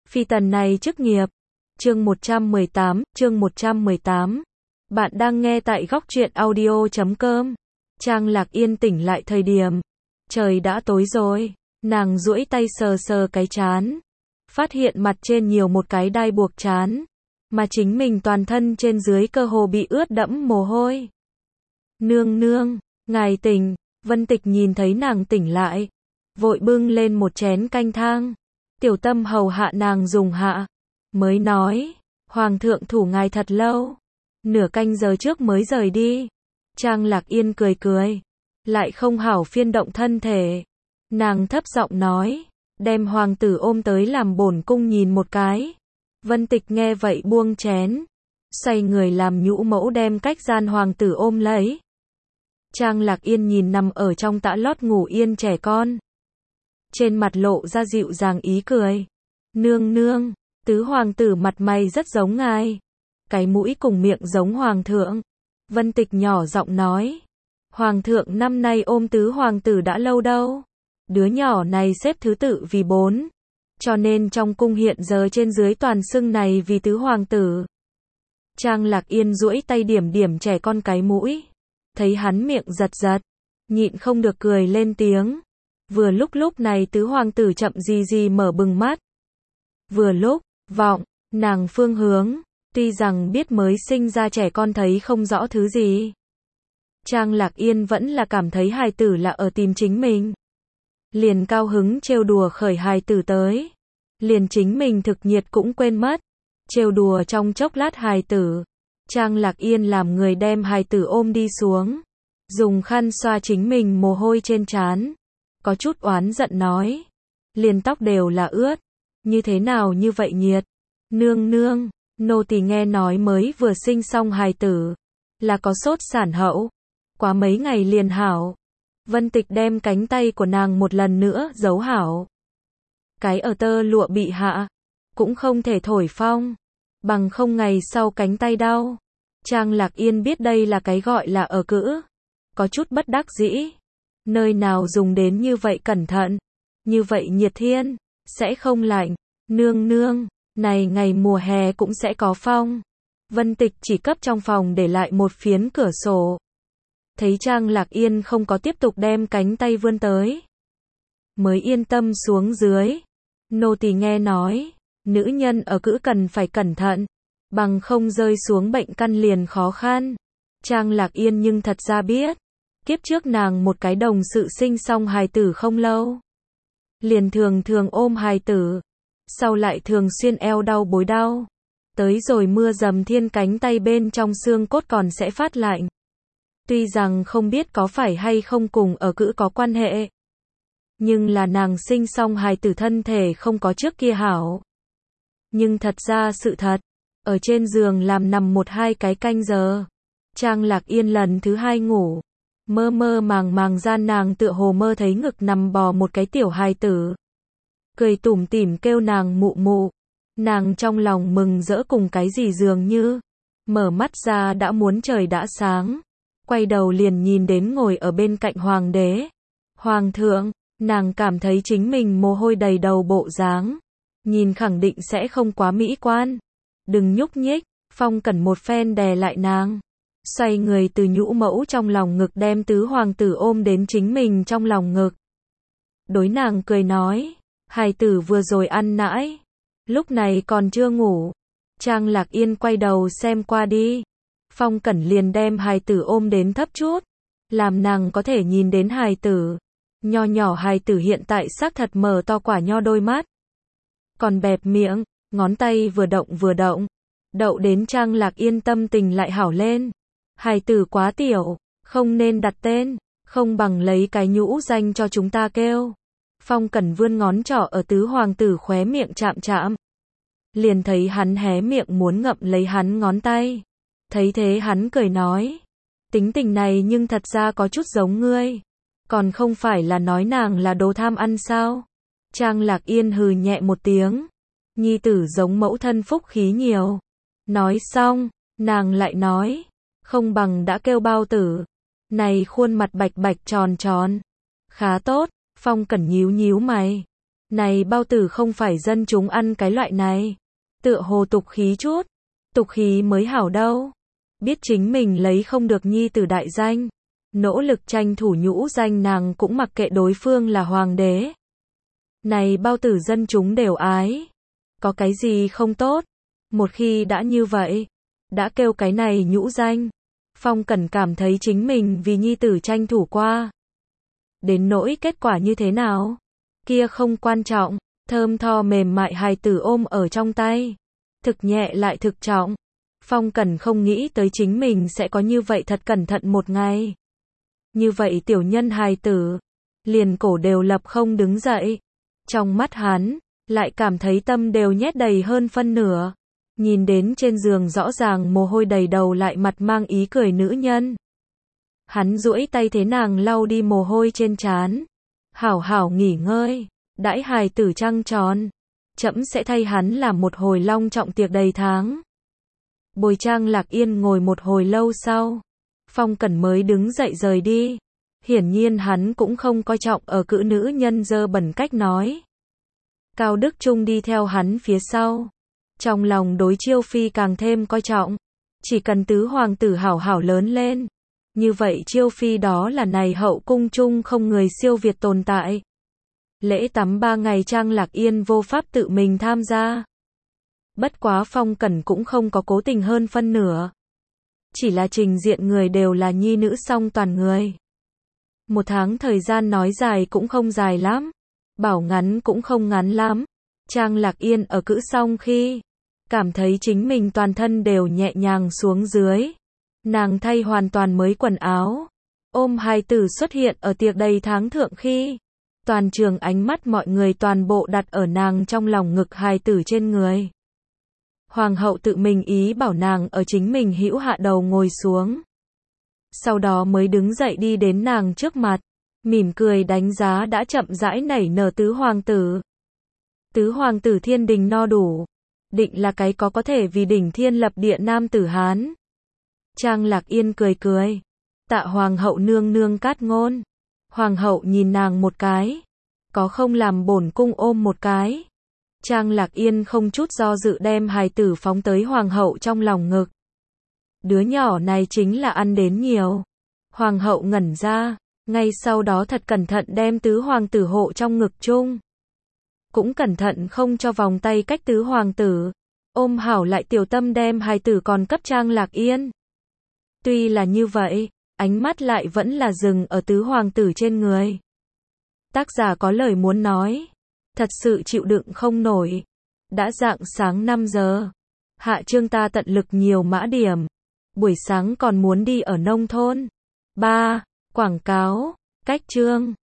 Phi tần này chức nghiệp. Chương 118. Bạn đang nghe tại góc truyện audio.com. Trang Lạc Yên tỉnh lại thời điểm trời đã tối rồi, nàng duỗi tay sờ sờ cái trán, phát hiện mặt trên nhiều một cái đai buộc trán, mà chính mình toàn thân trên dưới cơ hồ bị ướt đẫm mồ hôi. Nương nương, ngài tỉnh. Vân Tịch nhìn thấy nàng tỉnh lại, vội bưng lên một chén canh thang. Tiểu Tâm hầu hạ nàng dùng hạ, mới nói, Hoàng thượng thủ ngài thật lâu, nửa canh giờ trước mới rời đi. Trang Lạc Yên cười cười, lại không hảo phiên động thân thể. Nàng thấp giọng nói, đem hoàng tử ôm tới làm bổn cung nhìn một cái. Vân Tịch nghe vậy buông chén, xoay người làm nhũ mẫu đem cách gian hoàng tử ôm lấy. Trang Lạc Yên nhìn nằm ở trong tã lót ngủ yên trẻ con, trên mặt lộ ra dịu dàng ý cười. Nương nương, tứ hoàng tử mặt mày rất giống ngài, cái mũi cùng miệng giống hoàng thượng. Vân Tịch nhỏ giọng nói, hoàng thượng năm nay ôm tứ hoàng tử đã lâu đâu, đứa nhỏ này xếp thứ tự vì 4, cho nên trong cung hiện giờ trên dưới toàn xưng này vì tứ hoàng tử. Trang Lạc Yên duỗi tay điểm điểm trẻ con cái mũi, thấy hắn miệng giật giật, nhịn không được cười lên tiếng. Vừa lúc này tứ hoàng tử chậm gì mở bừng mắt. Vừa lúc, vọng, nàng phương hướng, tuy rằng biết mới sinh ra trẻ con thấy không rõ thứ gì. Trang Lạc Yên vẫn là cảm thấy hài tử là ở tìm chính mình. Liền cao hứng trêu đùa khởi hài tử tới. Liền chính mình thực nhiệt cũng quên mất. Trêu đùa trong chốc lát hài tử. Trang Lạc Yên làm người đem hài tử ôm đi xuống, dùng khăn xoa chính mình mồ hôi trên trán, có chút oán giận nói, liền tóc đều là ướt, như thế nào như vậy nhiệt. Nương nương, nô tỳ nghe nói mới vừa sinh xong hài tử, là có sốt sản hậu, quá mấy ngày liền hảo. Vân Tịch đem cánh tay của nàng một lần nữa giấu hảo. Cái ở tơ lụa bị hạ, cũng không thể thổi phong, bằng không ngày sau cánh tay đau. Trang Lạc Yên biết đây là cái gọi là ở cữ, có chút bất đắc dĩ. Nơi nào dùng đến như vậy cẩn thận, như vậy nhiệt thiên, sẽ không lạnh. Nương nương, này ngày mùa hè cũng sẽ có phong. Vân Tịch chỉ cấp trong phòng để lại một phiến cửa sổ. Thấy Trang Lạc Yên không có tiếp tục đem cánh tay vươn tới, mới yên tâm xuống dưới. Nô tỳ nghe nói, nữ nhân ở cữ cần phải cẩn thận, bằng không rơi xuống bệnh căn liền khó khăn. Trang Lạc Yên nhưng thật ra biết, kiếp trước nàng một cái đồng sự sinh xong hài tử không lâu, liền thường ôm hài tử, sau lại thường xuyên eo đau bối đau, tới rồi mưa dầm thiên cánh tay bên trong xương cốt còn sẽ phát lạnh. Tuy rằng không biết có phải hay không cùng ở cữ có quan hệ, nhưng là nàng sinh xong hài tử thân thể không có trước kia hảo. Nhưng thật ra sự thật, ở trên giường làm nằm 1-2 cái canh giờ. Trang Lạc Yên lần thứ 2 ngủ, mơ màng gian nàng tựa hồ mơ thấy ngực nằm bò một cái tiểu hài tử, cười tủm tỉm kêu nàng mụ mụ. Nàng trong lòng mừng rỡ cùng cái gì dường như, mở mắt ra đã muốn trời đã sáng, quay đầu liền nhìn đến ngồi ở bên cạnh hoàng đế. Hoàng thượng, nàng cảm thấy chính mình mồ hôi đầy đầu bộ dáng, nhìn khẳng định sẽ không quá mỹ quan. Đừng nhúc nhích. Phong Cẩn một phen đè lại nàng, xoay người từ nhũ mẫu trong lòng ngực đem tứ hoàng tử ôm đến chính mình trong lòng ngực. Đối nàng cười nói, hài tử vừa rồi ăn nãi, lúc này còn chưa ngủ. Trang Lạc Yên quay đầu xem qua đi, Phong Cẩn liền đem hài tử ôm đến thấp chút, làm nàng có thể nhìn đến hài tử. Nho nhỏ hài tử hiện tại xác thật mở to quả nho đôi mắt, còn bẹp miệng, ngón tay vừa động, đậu đến Trang Lạc Yên tâm tình lại hảo lên. Hài tử quá tiểu, không nên đặt tên, không bằng lấy cái nhũ danh cho chúng ta kêu. Phong Cẩn vươn ngón trỏ ở tứ hoàng tử khóe miệng chạm, liền thấy hắn hé miệng muốn ngậm lấy hắn ngón tay. Thấy thế hắn cười nói, tính tình này nhưng thật ra có chút giống ngươi, còn không phải là nói nàng là đồ tham ăn sao? Trang Lạc Yên hừ nhẹ một tiếng, nhi tử giống mẫu thân phúc khí nhiều. Nói xong, nàng lại nói, không bằng đã kêu bao tử. Này khuôn mặt bạch tròn, khá tốt. Phong Cẩn nhíu mày, Này bao tử không phải dân chúng ăn cái loại này. Tựa hồ tục khí chút. Tục khí mới hảo đâu. Biết chính mình lấy không được nhi tử đại danh. Nỗ lực tranh thủ nhũ danh nàng cũng mặc kệ đối phương là hoàng đế. Này bao tử dân chúng đều ái. Có cái gì không tốt. Một khi đã như vậy. Đã kêu cái này nhũ danh. Phong Cẩn cảm thấy chính mình vì nhi tử tranh thủ qua. Đến nỗi kết quả như thế nào? Kia không quan trọng. Thơm tho mềm mại hài tử ôm ở trong tay. Thực nhẹ lại thực trọng. Phong Cẩn không nghĩ tới chính mình sẽ có như vậy thật cẩn thận một ngày. Như vậy tiểu nhân hài tử. Liền cổ đều lập không đứng dậy. Trong mắt hắn, lại cảm thấy tâm đều nhét đầy hơn phân nửa. Nhìn đến trên giường rõ ràng mồ hôi đầy đầu lại mặt mang ý cười nữ nhân. Hắn duỗi tay thế nàng lau đi mồ hôi trên trán. Hảo hảo nghỉ ngơi, đãi hài tử trăng tròn. Trẫm sẽ thay hắn làm một hồi long trọng tiệc đầy tháng. Bồi Trang Lạc Yên ngồi một hồi lâu sau. Phong Cẩn mới đứng dậy rời đi. Hiển nhiên hắn cũng không coi trọng ở cữ nữ nhân dơ bẩn cách nói. Cao Đức Trung đi theo hắn phía sau. Trong lòng đối Chiêu Phi càng thêm coi trọng. Chỉ cần tứ hoàng tử hảo hảo lớn lên. Như vậy Chiêu Phi đó là này hậu cung chung không người siêu việt tồn tại. Lễ tắm 3 ngày Trang Lạc Yên vô pháp tự mình tham gia. Bất quá Phong Cẩn cũng không có cố tình hơn phân nửa. Chỉ là trình diện người đều là nhi nữ song toàn người. 1 tháng thời gian nói dài cũng không dài lắm. Bảo ngắn cũng không ngắn lắm. Trang Lạc Yên ở cữ xong khi cảm thấy chính mình toàn thân đều nhẹ nhàng xuống dưới. Nàng thay hoàn toàn mới quần áo. Ôm hài tử xuất hiện ở tiệc đầy tháng thượng khi. Toàn trường ánh mắt mọi người toàn bộ đặt ở nàng trong lòng ngực hài tử trên người. Hoàng hậu tự mình ý bảo nàng ở chính mình hữu hạ đầu ngồi xuống. Sau đó mới đứng dậy đi đến nàng trước mặt. Mỉm cười đánh giá đã chậm rãi nảy nở tứ hoàng tử. Tứ hoàng tử thiên đình no đủ. Định là cái có thể vì đỉnh thiên lập địa nam tử Hán. Trang Lạc Yên cười cười. Tạ hoàng hậu nương nương cát ngôn. Hoàng hậu nhìn nàng một cái. Có không làm bổn cung ôm một cái. Trang Lạc Yên không chút do dự đem hài tử phóng tới hoàng hậu trong lòng ngực. Đứa nhỏ này chính là ăn đến nhiều. Hoàng hậu ngẩn ra. Ngay sau đó thật cẩn thận đem tứ hoàng tử hộ trong ngực chung. Cũng cẩn thận không cho vòng tay cách tứ hoàng tử. Ôm hảo lại tiểu tâm đem hài tử còn cấp Trang Lạc Yên. Tuy là như vậy, ánh mắt lại vẫn là dừng ở tứ hoàng tử trên người. Tác giả có lời muốn nói. Thật sự chịu đựng không nổi. Đã rạng sáng 5 giờ. Hạ chương ta tận lực nhiều mã điểm. Buổi sáng còn muốn đi ở nông thôn. 3. Quảng cáo. Cách chương.